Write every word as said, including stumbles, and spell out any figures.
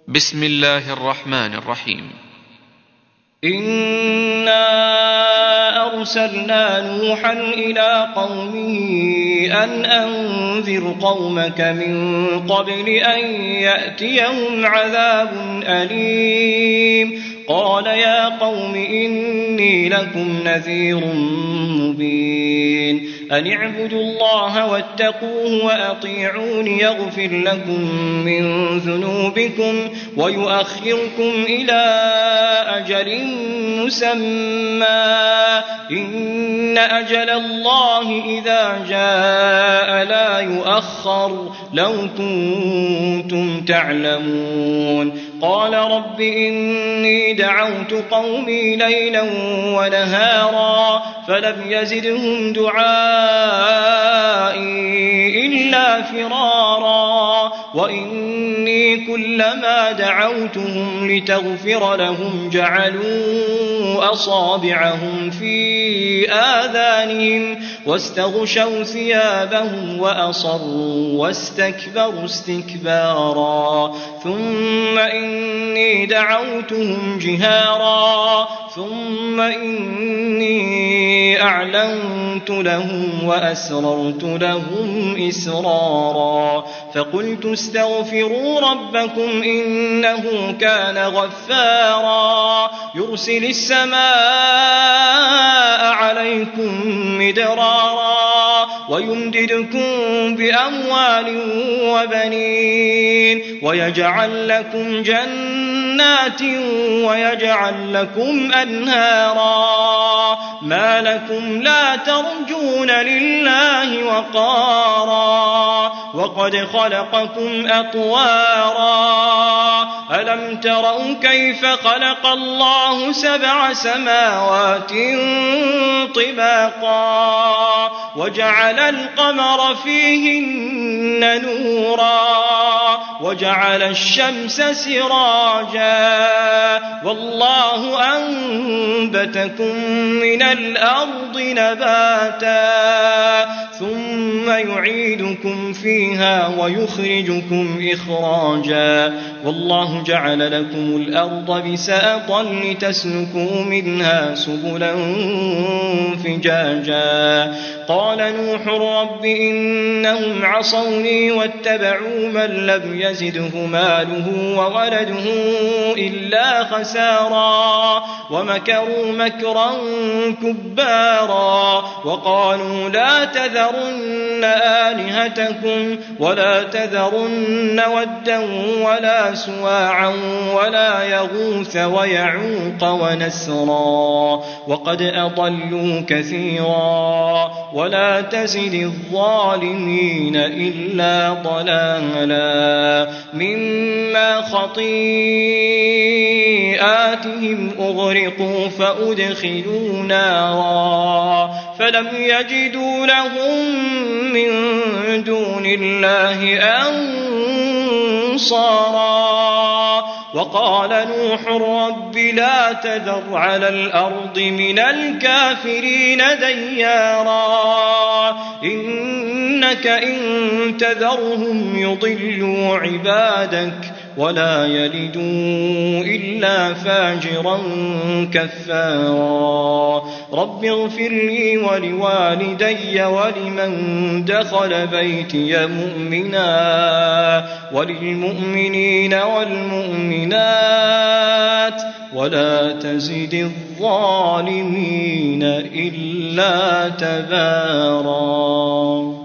بسم الله الرحمن الرحيم. إنا أرسلنا نوحا إلى قومه أن أنذر قومك من قبل أن يأتيهم عذاب أليم. قال يا قوم إني لكم نذير مبين أن اعبدوا الله واتقوه وأطيعون يغفر لكم من ذنوبكم ويؤخركم إلى أجل مسمى إن أجل الله إذا جاء لا يؤخر لو كنتم تعلمون. قال رب إني دعوت قومي ليلا ونهارا فلم يزدهم دعائي إلا فرارا وإني كلما دعوتهم لتغفر لهم جعلوا أصابعهم في آذانهم واستغشوا ثيابهم وأصروا واستكبروا استكبارا ثم إني دعوتهم جهارا ثم إني أعلنت لهم وأسررت لهم إسرارا فقلت استغفروا ربكم إنه كان غفارا يرسل السماء عليكم مدرارا ويمددكم بأموال وبنين ويجعل لكم جنات ويجعل لكم أنهارا ما لكم لا ترجون لله وقارا وقد خلقكم أطوارا ألم تروا كيف خلق الله سبع سماوات طباقا وجعل القمر فيهن نورا وجعل الشمس سراجا والله أنبتكم من الأرض نباتا ثم يعيدكم فيها ويخرجكم إخراجا والله جعل لكم الأرض بساطا لتسلكوا منها سبلا فجاجا. قال نوح رب إنهم عصوني واتبعوا من لم يزده ماله وولده إلا خسارا ومكروا مكرا كبارا وقالوا لا تذرن آلهتكم ولا تذرن ودا ولا سواعا ولا يغوث ويعوق ونسرا وقد أضلوا كثيرا ولا تزد الظالمين إلا ضلالا مما خطيئاتهم أغرقوا فأدخلوا نارا فلم يجدوا لهم من دون الله أنصارا. وقال نوح رب لا تذر على الأرض من الكافرين ديارا إنك إن تذرهم يضلوا عبادك ولا يلدوا إلا فاجرا كفارا. رب اغفر لي ولوالدي ولمن دخل بيتي مؤمنا وللمؤمنين والمؤمنات ولا تزد الظالمين إلا تبارا.